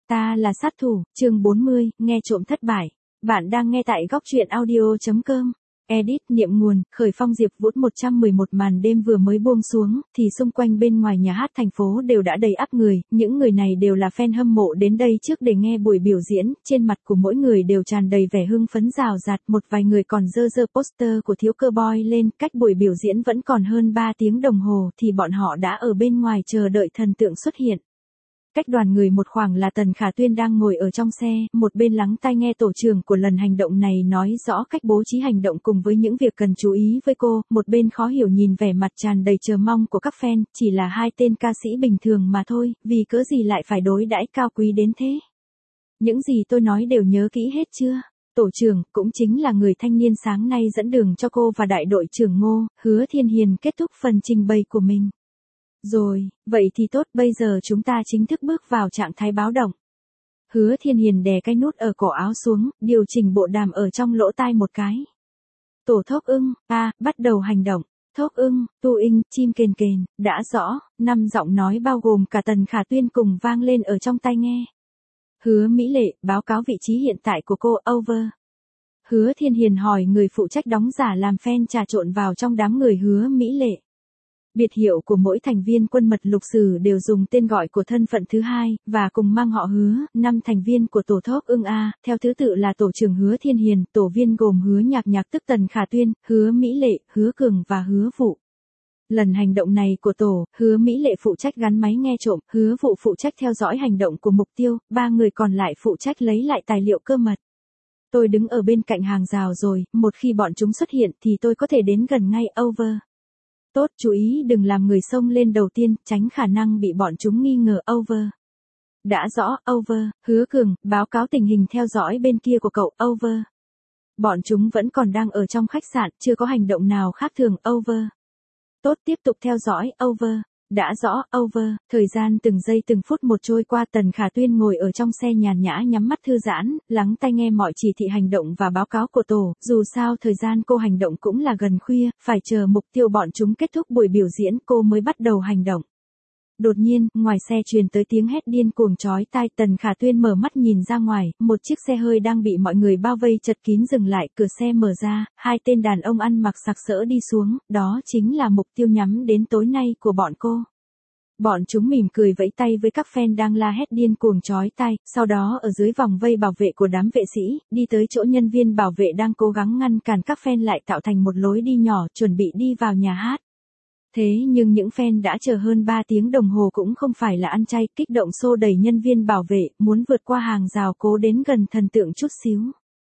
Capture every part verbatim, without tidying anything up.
Ta là sát thủ, chương bốn mươi, nghe trộm thất bại. Bạn đang nghe tại góc truyện audio chấm com. Edit niệm nguồn, khởi phong Diệp Vũ một trăm mười một màn đêm vừa mới buông xuống, thì xung quanh bên ngoài nhà hát thành phố đều đã đầy ắp người, những người này đều là fan hâm mộ đến đây trước để nghe buổi biểu diễn, trên mặt của mỗi người đều tràn đầy vẻ hưng phấn rào rạt, một vài người còn dơ dơ poster của Thiếu Cơ Boy lên, cách buổi biểu diễn vẫn còn hơn ba tiếng đồng hồ thì bọn họ đã ở bên ngoài chờ đợi thần tượng xuất hiện. Cách đoàn người một khoảng là Tần Khả Tuyên đang ngồi ở trong xe, một bên lắng tai nghe tổ trưởng của lần hành động này nói rõ cách bố trí hành động cùng với những việc cần chú ý với cô, một bên khó hiểu nhìn vẻ mặt tràn đầy chờ mong của các fan, chỉ là hai tên ca sĩ bình thường mà thôi, vì cớ gì lại phải đối đãi cao quý đến thế. Những gì tôi nói đều nhớ kỹ hết chưa? Tổ trưởng, cũng chính là người thanh niên sáng nay dẫn đường cho cô và đại đội trưởng Ngô, Hứa Thiên Hiền kết thúc phần trình bày của mình. Rồi, vậy thì tốt, bây giờ chúng ta chính thức bước vào trạng thái báo động. Hứa Thiên Hiền đè cái nút ở cổ áo xuống, điều chỉnh bộ đàm ở trong lỗ tai một cái. Tổ Thốc Ưng, a, bắt đầu hành động. Thốc Ưng, Tu Inh, Chim Kền Kền, đã rõ, năm giọng nói bao gồm cả Tần Khả Tuyên cùng vang lên ở trong tai nghe. Hứa Mỹ Lệ, báo cáo vị trí hiện tại của cô, over. Hứa Thiên Hiền hỏi người phụ trách đóng giả làm fan trà trộn vào trong đám người Hứa Mỹ Lệ. Biệt hiệu của mỗi thành viên quân mật lục sử đều dùng tên gọi của thân phận thứ hai, và cùng mang họ Hứa, năm thành viên của tổ Thốc Ưng A, theo thứ tự là tổ trưởng Hứa Thiên Hiền, tổ viên gồm Hứa Nhạc Nhạc tức Tần Khả Tuyên, Hứa Mỹ Lệ, Hứa Cường và Hứa Vụ. Lần hành động này của tổ, Hứa Mỹ Lệ phụ trách gắn máy nghe trộm, Hứa Vụ phụ trách theo dõi hành động của mục tiêu, ba người còn lại phụ trách lấy lại tài liệu cơ mật. Tôi đứng ở bên cạnh hàng rào rồi, một khi bọn chúng xuất hiện thì tôi có thể đến gần ngay, over. Tốt, chú ý đừng làm người xông lên đầu tiên, tránh khả năng bị bọn chúng nghi ngờ, over. Đã rõ, over. Hứa Cường, báo cáo tình hình theo dõi bên kia của cậu, over. Bọn chúng vẫn còn đang ở trong khách sạn, chưa có hành động nào khác thường, over. Tốt, tiếp tục theo dõi, over. Đã rõ, over. Thời gian từng giây từng phút một trôi qua, Tần Khả Tuyên ngồi ở trong xe nhàn nhã nhắm mắt thư giãn, lắng tai nghe mọi chỉ thị hành động và báo cáo của tổ, dù sao thời gian cô hành động cũng là gần khuya, phải chờ mục tiêu bọn chúng kết thúc buổi biểu diễn cô mới bắt đầu hành động. Đột nhiên, ngoài xe truyền tới tiếng hét điên cuồng chói tai, Tần Khả Tuyên mở mắt nhìn ra ngoài, một chiếc xe hơi đang bị mọi người bao vây chật kín dừng lại, cửa xe mở ra, hai tên đàn ông ăn mặc sặc sỡ đi xuống, đó chính là mục tiêu nhắm đến tối nay của bọn cô. Bọn chúng mỉm cười vẫy tay với các fan đang la hét điên cuồng chói tai, sau đó ở dưới vòng vây bảo vệ của đám vệ sĩ, đi tới chỗ nhân viên bảo vệ đang cố gắng ngăn cản các fan lại tạo thành một lối đi nhỏ, chuẩn bị đi vào nhà hát. Thế nhưng những fan đã chờ hơn ba tiếng đồng hồ cũng không phải là ăn chay, kích động xô đẩy nhân viên bảo vệ, muốn vượt qua hàng rào cố đến gần thần tượng chút xíu.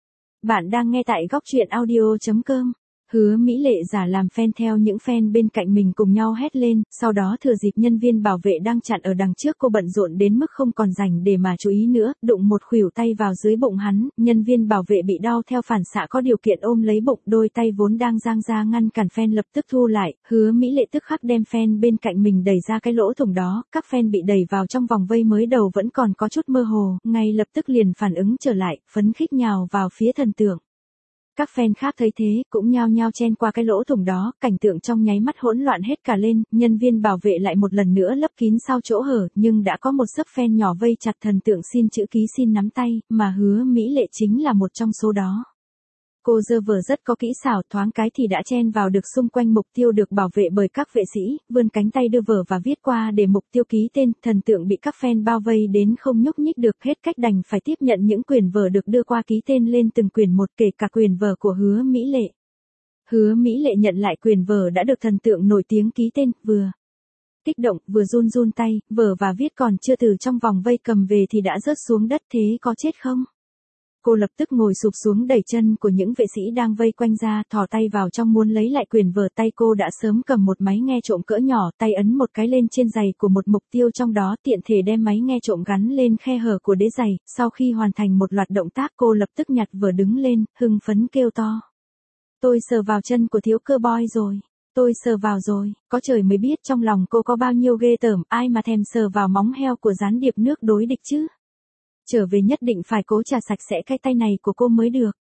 Bạn đang nghe tại góc truyện audio chấm com. Hứa Mỹ Lệ giả làm fan theo những fan bên cạnh mình cùng nhau hét lên, sau đó thừa dịp nhân viên bảo vệ đang chặn ở đằng trước cô bận rộn đến mức không còn rảnh để mà chú ý nữa, đụng một khuỷu tay vào dưới bụng hắn, nhân viên bảo vệ bị đau theo phản xạ có điều kiện ôm lấy bụng, đôi tay vốn đang giang ra ngăn cản fan lập tức thu lại, Hứa Mỹ Lệ tức khắc đem fan bên cạnh mình đẩy ra cái lỗ thủng đó, các fan bị đẩy vào trong vòng vây mới đầu vẫn còn có chút mơ hồ, ngay lập tức liền phản ứng trở lại, phấn khích nhào vào phía thần tượng. Các fan khác thấy thế, cũng nhao nhao chen qua cái lỗ thủng đó, cảnh tượng trong nháy mắt hỗn loạn hết cả lên, nhân viên bảo vệ lại một lần nữa lấp kín sau chỗ hở, nhưng đã có một xấp fan nhỏ vây chặt thần tượng xin chữ ký xin nắm tay, mà Hứa Mỹ Lệ chính là một trong số đó. Cô giơ vờ rất có kỹ xảo, thoáng cái thì đã chen vào được xung quanh mục tiêu được bảo vệ bởi các vệ sĩ, vươn cánh tay đưa vở và viết qua để mục tiêu ký tên, thần tượng bị các fan bao vây đến không nhúc nhích được, hết cách đành phải tiếp nhận những quyển vở được đưa qua ký tên lên từng quyển một, kể cả quyển vở của Hứa Mỹ Lệ. Hứa Mỹ Lệ nhận lại quyển vở đã được thần tượng nổi tiếng ký tên, vừa kích động, vừa run run tay, vở và viết còn chưa từ trong vòng vây cầm về thì đã rớt xuống đất, thế có chết không? Cô lập tức ngồi sụp xuống đẩy chân của những vệ sĩ đang vây quanh ra, thò tay vào trong muốn lấy lại quyển vở, tay cô đã sớm cầm một máy nghe trộm cỡ nhỏ, tay ấn một cái lên trên giày của một mục tiêu trong đó, tiện thể đem máy nghe trộm gắn lên khe hở của đế giày, sau khi hoàn thành một loạt động tác cô lập tức nhặt vở đứng lên, hưng phấn kêu to. Tôi sờ vào chân của Thiếu Cơ Boy rồi. Tôi sờ vào rồi, có trời mới biết trong lòng cô có bao nhiêu ghê tởm, ai mà thèm sờ vào móng heo của gián điệp nước đối địch chứ. Trở về nhất định phải cố trà sạch sẽ cái tay này của cô mới được.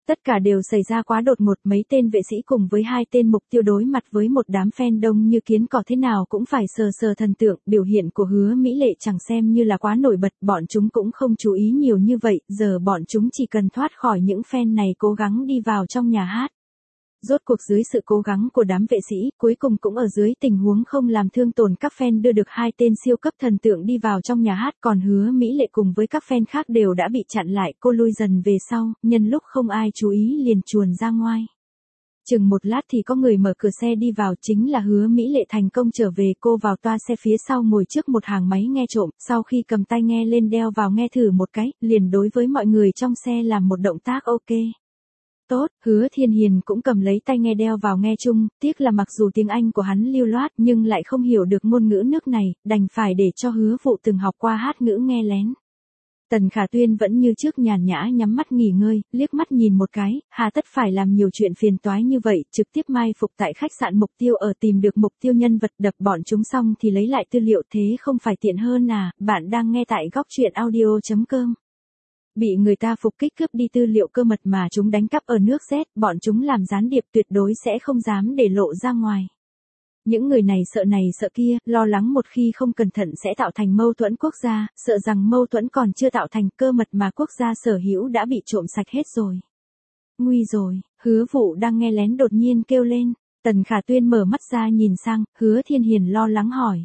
Tất cả đều xảy ra quá đột ngột, mấy tên vệ sĩ cùng với hai tên mục tiêu đối mặt với một đám fan đông như kiến cỏ thế nào cũng phải sờ sờ thần tượng, biểu hiện của Hứa Mỹ Lệ chẳng xem như là quá nổi bật, bọn chúng cũng không chú ý nhiều như vậy, giờ bọn chúng chỉ cần thoát khỏi những fan này cố gắng đi vào trong nhà hát. Rốt cuộc dưới sự cố gắng của đám vệ sĩ, cuối cùng cũng ở dưới tình huống không làm thương tổn các fan đưa được hai tên siêu cấp thần tượng đi vào trong nhà hát, còn Hứa Mỹ Lệ cùng với các fan khác đều đã bị chặn lại, cô lui dần về sau, nhân lúc không ai chú ý liền chuồn ra ngoài. Chừng một lát thì có người mở cửa xe đi vào, chính là Hứa Mỹ Lệ thành công trở về, cô vào toa xe phía sau ngồi trước một hàng máy nghe trộm, sau khi cầm tai nghe lên đeo vào nghe thử một cái, liền đối với mọi người trong xe làm một động tác ok. Tốt, Hứa Thiên Hiền cũng cầm lấy tai nghe đeo vào nghe chung, tiếc là mặc dù tiếng Anh của hắn lưu loát nhưng lại không hiểu được ngôn ngữ nước này, đành phải để cho Hứa Vụ từng học qua hát ngữ nghe lén. Tần Khả Tuyên vẫn như trước nhàn nhã nhắm mắt nghỉ ngơi, liếc mắt nhìn một cái, hà tất phải làm nhiều chuyện phiền toái như vậy, trực tiếp mai phục tại khách sạn mục tiêu ở tìm được mục tiêu nhân vật đập bọn chúng xong thì lấy lại tư liệu, thế không phải tiện hơn à, bạn đang nghe tại góc truyện audio chấm com. Bị người ta phục kích cướp đi tư liệu cơ mật mà chúng đánh cắp ở nước Z, bọn chúng làm gián điệp tuyệt đối sẽ không dám để lộ ra ngoài. Những người này sợ này sợ kia, lo lắng một khi không cẩn thận sẽ tạo thành mâu thuẫn quốc gia, sợ rằng mâu thuẫn còn chưa tạo thành, cơ mật mà quốc gia sở hữu đã bị trộm sạch hết rồi. Nguy rồi, Hứa Vụ đang nghe lén đột nhiên kêu lên, Tần Khả Tuyên mở mắt ra nhìn sang, Hứa Thiên Hiền lo lắng hỏi.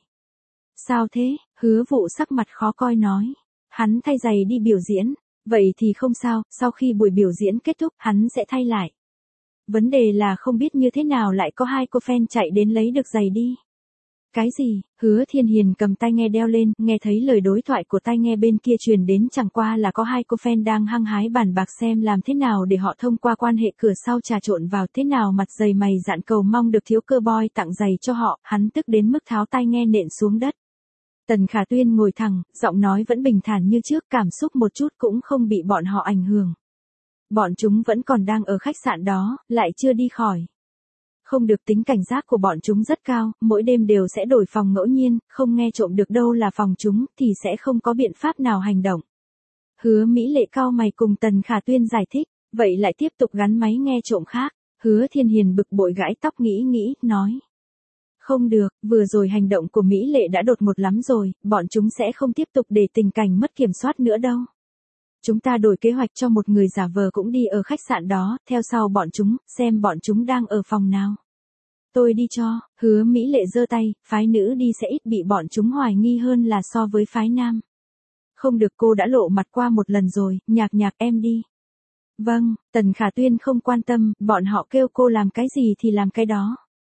Sao thế? Hứa Vụ sắc mặt khó coi nói. Hắn thay giày đi biểu diễn. Vậy thì không sao, sau khi buổi biểu diễn kết thúc, hắn sẽ thay lại. Vấn đề là không biết như thế nào lại có hai cô fan chạy đến lấy được giày đi. Cái gì? Hứa Thiên Hiền cầm tai nghe đeo lên, nghe thấy lời đối thoại của tai nghe bên kia truyền đến, chẳng qua là có hai cô fan đang hăng hái bàn bạc xem làm thế nào để họ thông qua quan hệ cửa sau trà trộn vào, thế nào mặt dày mày dạn cầu mong được thiếu cơ boy tặng giày cho họ, hắn tức đến mức tháo tai nghe nện xuống đất. Tần Khả Tuyên ngồi thẳng, giọng nói vẫn bình thản như trước, cảm xúc một chút cũng không bị bọn họ ảnh hưởng. Bọn chúng vẫn còn đang ở khách sạn đó, lại chưa đi khỏi. Không được, tính cảnh giác của bọn chúng rất cao, mỗi đêm đều sẽ đổi phòng ngẫu nhiên, không nghe trộm được đâu là phòng chúng, thì sẽ không có biện pháp nào hành động. Hứa Mỹ Lệ cau mày cùng Tần Khả Tuyên giải thích, vậy lại tiếp tục gắn máy nghe trộm khác. Hứa Thiên Hiền bực bội gãi tóc nghĩ nghĩ, nói. Không được, vừa rồi hành động của Mỹ Lệ đã đột ngột lắm rồi, bọn chúng sẽ không tiếp tục để tình cảnh mất kiểm soát nữa đâu. Chúng ta đổi kế hoạch cho một người giả vờ cũng đi ở khách sạn đó, theo sau bọn chúng, xem bọn chúng đang ở phòng nào. Tôi đi cho, Hứa Mỹ Lệ giơ tay, phái nữ đi sẽ ít bị bọn chúng hoài nghi hơn là so với phái nam. Không được, cô đã lộ mặt qua một lần rồi, Nhạc Nhạc em đi. Vâng, Tần Khả Tuyên không quan tâm, bọn họ kêu cô làm cái gì thì làm cái đó.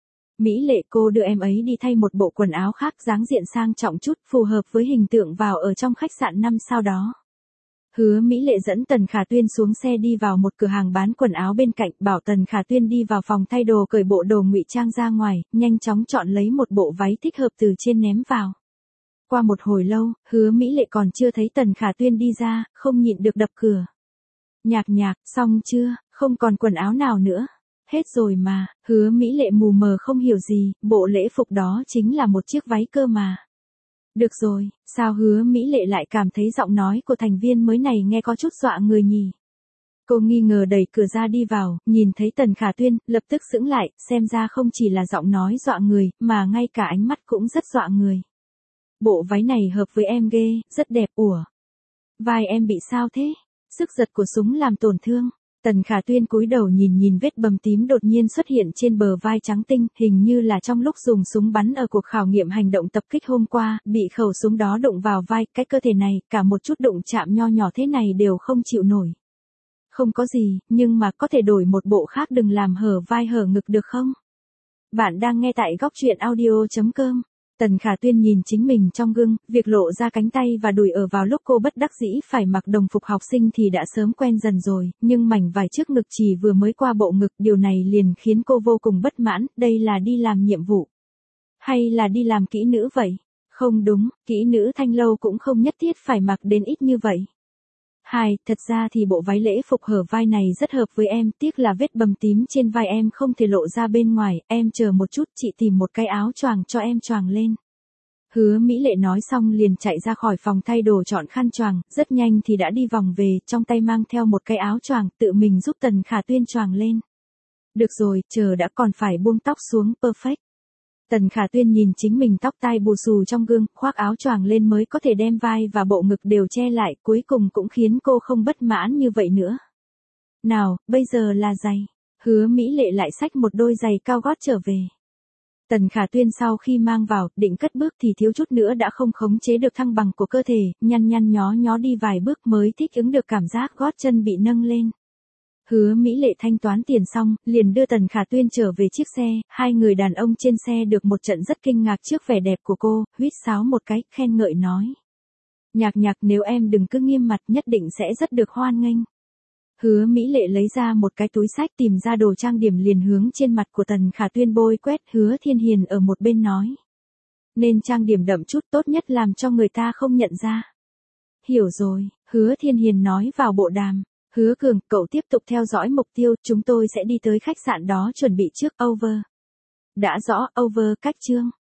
Mỹ Lệ, cô đưa em ấy đi thay một bộ quần áo khác, dáng diện sang trọng chút, phù hợp với hình tượng vào ở trong khách sạn năm sao đó. Hứa Mỹ Lệ dẫn Tần Khả Tuyên xuống xe đi vào một cửa hàng bán quần áo bên cạnh, bảo Tần Khả Tuyên đi vào phòng thay đồ cởi bộ đồ ngụy trang ra ngoài, nhanh chóng chọn lấy một bộ váy thích hợp từ trên ném vào. Qua một hồi lâu, Hứa Mỹ Lệ còn chưa thấy Tần Khả Tuyên đi ra, không nhịn được đập cửa. Nhạc Nhạc, xong chưa, không còn quần áo nào nữa. Hết rồi mà, Hứa Mỹ Lệ mù mờ không hiểu gì, bộ lễ phục đó chính là một chiếc váy cơ mà. Được rồi, sao Hứa Mỹ Lệ lại cảm thấy giọng nói của thành viên mới này nghe có chút dọa người nhỉ? Cô nghi ngờ đẩy cửa ra đi vào, nhìn thấy Tần Khả Tuyên, lập tức sững lại, xem ra không chỉ là giọng nói dọa người, mà ngay cả ánh mắt cũng rất dọa người. Bộ váy này hợp với em ghê, rất đẹp. Ủa? Vai em bị sao thế? Sức giật của súng làm tổn thương. Tần Khả Tuyên cúi đầu nhìn nhìn vết bầm tím đột nhiên xuất hiện trên bờ vai trắng tinh, hình như là trong lúc dùng súng bắn ở cuộc khảo nghiệm hành động tập kích hôm qua, bị khẩu súng đó đụng vào vai, cái cơ thể này, cả một chút đụng chạm nho nhỏ thế này đều không chịu nổi. Không có gì, nhưng mà có thể đổi một bộ khác, đừng làm hở vai hở ngực được không? Bạn đang nghe tại góc truyện audio chấm com. Tần Khả Tuyên nhìn chính mình trong gương, việc lộ ra cánh tay và đùi ở vào lúc cô bất đắc dĩ phải mặc đồng phục học sinh thì đã sớm quen dần rồi, nhưng mảnh vải trước ngực chỉ vừa mới qua bộ ngực, điều này liền khiến cô vô cùng bất mãn, đây là đi làm nhiệm vụ. Hay là đi làm kỹ nữ vậy? Không đúng, kỹ nữ thanh lâu cũng không nhất thiết phải mặc đến ít như vậy. Hai, thật ra thì bộ váy lễ phục hở vai này rất hợp với em, tiếc là vết bầm tím trên vai em không thể lộ ra bên ngoài, em chờ một chút, chị tìm một cái áo choàng cho em choàng lên. Hứa Mỹ Lệ nói xong liền chạy ra khỏi phòng thay đồ chọn khăn choàng, rất nhanh thì đã đi vòng về, trong tay mang theo một cái áo choàng, tự mình giúp Tần Khả Tuyên choàng lên. Được rồi, chờ đã, còn phải buông tóc xuống, perfect. Tần Khả Tuyên nhìn chính mình tóc tai bù xù trong gương, khoác áo choàng lên mới có thể đem vai và bộ ngực đều che lại, cuối cùng cũng khiến cô không bất mãn như vậy nữa. Nào, bây giờ là giày. Hứa Mỹ Lệ lại xách một đôi giày cao gót trở về. Tần Khả Tuyên sau khi mang vào, định cất bước thì thiếu chút nữa đã không khống chế được thăng bằng của cơ thể, nhăn nhăn nhó nhó đi vài bước mới thích ứng được cảm giác gót chân bị nâng lên. Hứa Mỹ Lệ thanh toán tiền xong, liền đưa Tần Khả Tuyên trở về chiếc xe, hai người đàn ông trên xe được một trận rất kinh ngạc trước vẻ đẹp của cô, huýt sáo một cái, khen ngợi nói. Nhạc Nhạc, nếu em đừng cứ nghiêm mặt nhất định sẽ rất được hoan nghênh. Hứa Mỹ Lệ lấy ra một cái túi xách, tìm ra đồ trang điểm liền hướng trên mặt của Tần Khả Tuyên bôi quét. Hứa Thiên Hiền ở một bên nói. Nên trang điểm đậm chút, tốt nhất làm cho người ta không nhận ra. Hiểu rồi, Hứa Thiên Hiền nói vào bộ đàm. Hứa Cường, cậu tiếp tục theo dõi mục tiêu, chúng tôi sẽ đi tới khách sạn đó chuẩn bị trước, over. Đã rõ, over, cách chương.